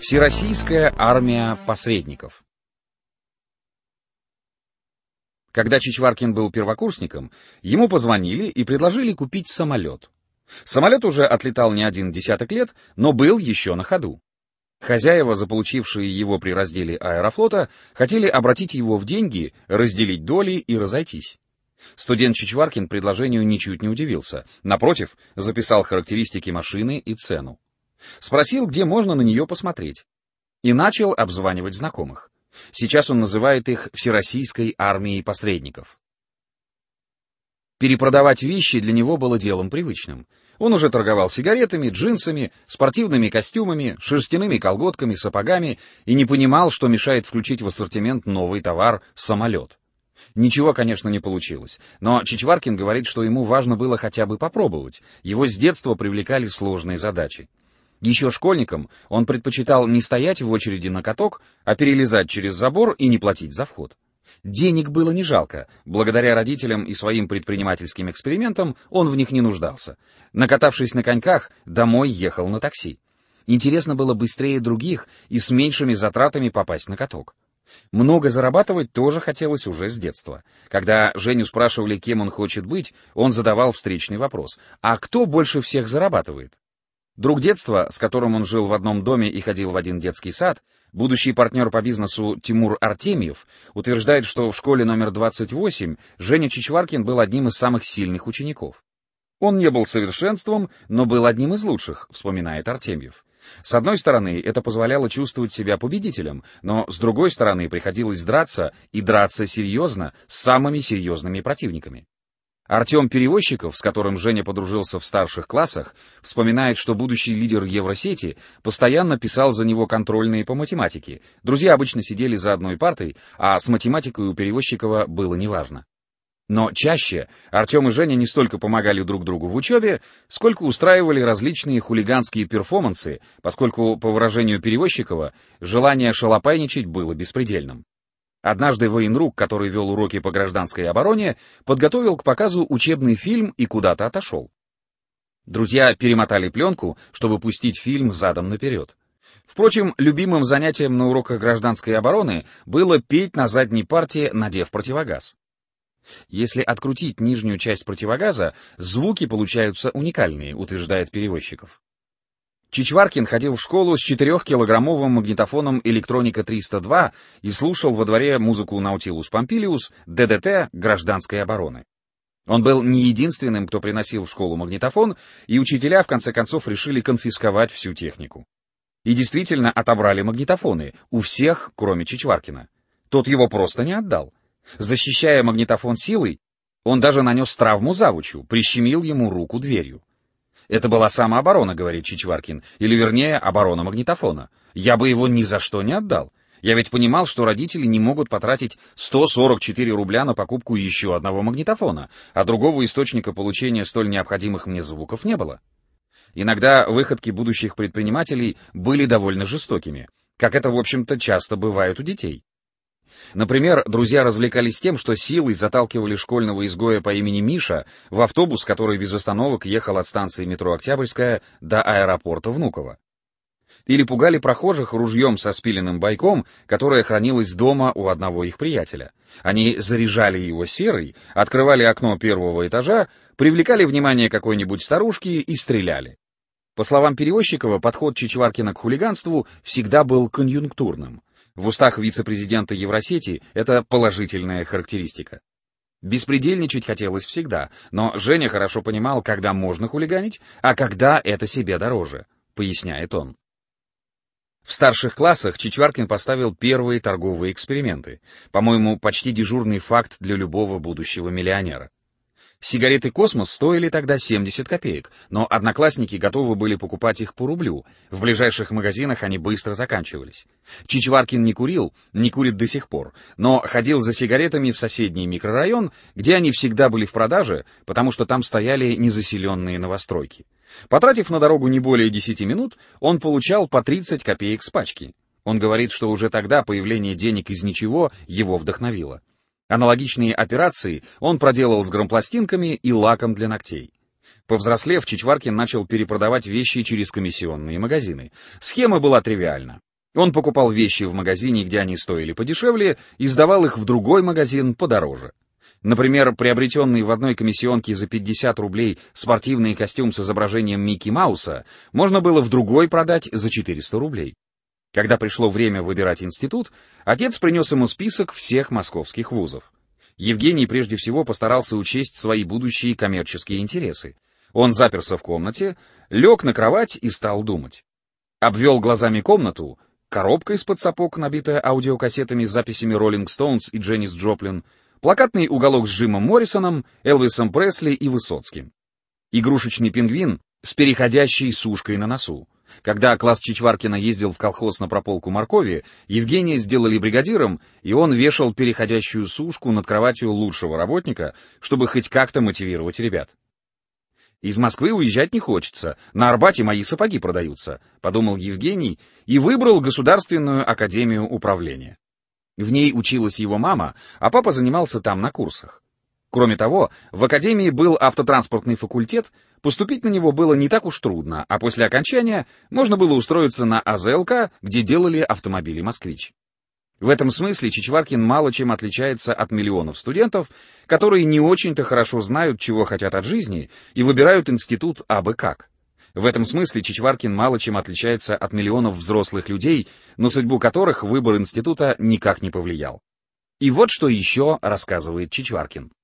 Всероссийская армия посредников. Когда Чичваркин был первокурсником, ему позвонили и предложили купить самолет. Самолет уже отлетал не один десяток лет, но был еще на ходу. Хозяева, заполучившие его при разделе Аэрофлота, хотели обратить его в деньги, разделить доли и разойтись. Студент Чичваркин предложению ничуть не удивился. Напротив, записал характеристики машины и цену. Спросил, где можно на нее посмотреть. И начал обзванивать знакомых. Сейчас он называет их Всероссийской армией посредников. Перепродавать вещи для него было делом привычным. Он уже торговал сигаретами, джинсами, спортивными костюмами, шерстяными колготками, сапогами и не понимал, что мешает включить в ассортимент новый товар — самолет. Ничего, конечно, не получилось, но Чичваркин говорит, что ему важно было хотя бы попробовать. Его с детства привлекали сложные задачи. Еще школьником он предпочитал не стоять в очереди на каток, а перелезать через забор и не платить за вход. Денег было не жалко. Благодаря родителям и своим предпринимательским экспериментам он в них не нуждался. Накатавшись на коньках, домой ехал на такси. Интересно было быстрее других и с меньшими затратами попасть на каток. Много зарабатывать тоже хотелось уже с детства. Когда Женю спрашивали, кем он хочет быть, он задавал встречный вопрос: а кто больше всех зарабатывает? Друг детства, с которым он жил в одном доме и ходил в один детский сад, будущий партнер по бизнесу Тимур Артемьев, утверждает, что в школе номер 28 Женя Чичваркин был одним из самых сильных учеников. Он не был совершенством, но был одним из лучших, вспоминает Артемьев. С одной стороны, это позволяло чувствовать себя победителем, но с другой стороны, приходилось драться, и драться серьезно, с самыми серьезными противниками. Артем Перевозчиков, с которым Женя подружился в старших классах, вспоминает, что будущий лидер Евросети постоянно писал за него контрольные по математике. Друзья обычно сидели за одной партой, а с математикой у Перевозчикова было неважно. Но чаще Артем и Женя не столько помогали друг другу в учебе, сколько устраивали различные хулиганские перформансы, поскольку, по выражению Перевозчикова, желание шалопайничать было беспредельным. Однажды военрук, который вел уроки по гражданской обороне, подготовил к показу учебный фильм и куда-то отошел. Друзья перемотали пленку, чтобы пустить фильм задом наперед. Впрочем, любимым занятием на уроках гражданской обороны было петь на задней парте, надев противогаз. Если открутить нижнюю часть противогаза, звуки получаются уникальные, утверждает Перевозчиков. Чичваркин ходил в школу с 4-килограммовым магнитофоном «Электроника 302» и слушал во дворе музыку «Наутилус Помпилиус», ДДТ гражданской обороны. Он был не единственным, кто приносил в школу магнитофон, и учителя в конце концов решили конфисковать всю технику. И действительно отобрали магнитофоны, у всех, кроме Чичваркина. Тот его просто не отдал. Защищая магнитофон силой, он даже нанес травму завучу, прищемил ему руку дверью. Это была самооборона, говорит Чичваркин, или вернее, оборона магнитофона. Я бы его ни за что не отдал. Я ведь понимал, что родители не могут потратить 144 рубля на покупку еще одного магнитофона, а другого источника получения столь необходимых мне звуков не было. Иногда выходки будущих предпринимателей были довольно жестокими, как это, в общем-то, часто бывает у детей. Например, друзья развлекались тем, что силой заталкивали школьного изгоя по имени Миша в автобус, который без остановок ехал от станции метро Октябрьская до аэропорта Внуково. Или пугали прохожих ружьем со спиленным бойком, которое хранилось дома у одного их приятеля. Они заряжали его серой, открывали окно первого этажа, привлекали внимание какой-нибудь старушки и стреляли. По словам Перевозчикова, подход Чичваркина к хулиганству всегда был конъюнктурным. В устах вице-президента Евросети это положительная характеристика. Беспредельничать хотелось всегда, но Женя хорошо понимал, когда можно хулиганить, а когда это себе дороже, поясняет он. В старших классах Чичваркин поставил первые торговые эксперименты, по-моему, почти дежурный факт для любого будущего миллионера. Сигареты «Космос» стоили тогда 70 копеек, но одноклассники готовы были покупать их по рублю. В ближайших магазинах они быстро заканчивались. Чичваркин не курил, не курит до сих пор, но ходил за сигаретами в соседний микрорайон, где они всегда были в продаже, потому что там стояли незаселенные новостройки. Потратив на дорогу не более 10 минут, он получал по 30 копеек с пачки. Он говорит, что уже тогда появление денег из ничего его вдохновило. Аналогичные операции он проделал с грампластинками и лаком для ногтей. Повзрослев, Чичваркин начал перепродавать вещи через комиссионные магазины. Схема была тривиальна. Он покупал вещи в магазине, где они стоили подешевле, и сдавал их в другой магазин подороже. Например, приобретенный в одной комиссионке за 50 рублей спортивный костюм с изображением Микки Мауса можно было в другой продать за 400 рублей. Когда пришло время выбирать институт, отец принес ему список всех московских вузов. Евгений прежде всего постарался учесть свои будущие коммерческие интересы. Он заперся в комнате, лег на кровать и стал думать. Обвел глазами комнату, коробка из-под сапог, набитая аудиокассетами с записями Rolling Stones и Дженнис Джоплин, плакатный уголок с Джимом Моррисоном, Элвисом Пресли и Высоцким. Игрушечный пингвин с переходящей сушкой на носу. Когда класс Чичваркина ездил в колхоз на прополку моркови, Евгения сделали бригадиром, и он вешал переходящую сушку над кроватью лучшего работника, чтобы хоть как-то мотивировать ребят. «Из Москвы уезжать не хочется, на Арбате мои сапоги продаются», — подумал Евгений и выбрал Государственную академию управления. В ней училась его мама, а папа занимался там на курсах. Кроме того, в академии был автотранспортный факультет, поступить на него было не так уж трудно, а после окончания можно было устроиться на АЗЛК, где делали автомобили «Москвич». В этом смысле Чичваркин мало чем отличается от миллионов студентов, которые не очень-то хорошо знают, чего хотят от жизни, и выбирают институт абы как. В этом смысле Чичваркин мало чем отличается от миллионов взрослых людей, на судьбу которых выбор института никак не повлиял. И вот что еще рассказывает Чичваркин.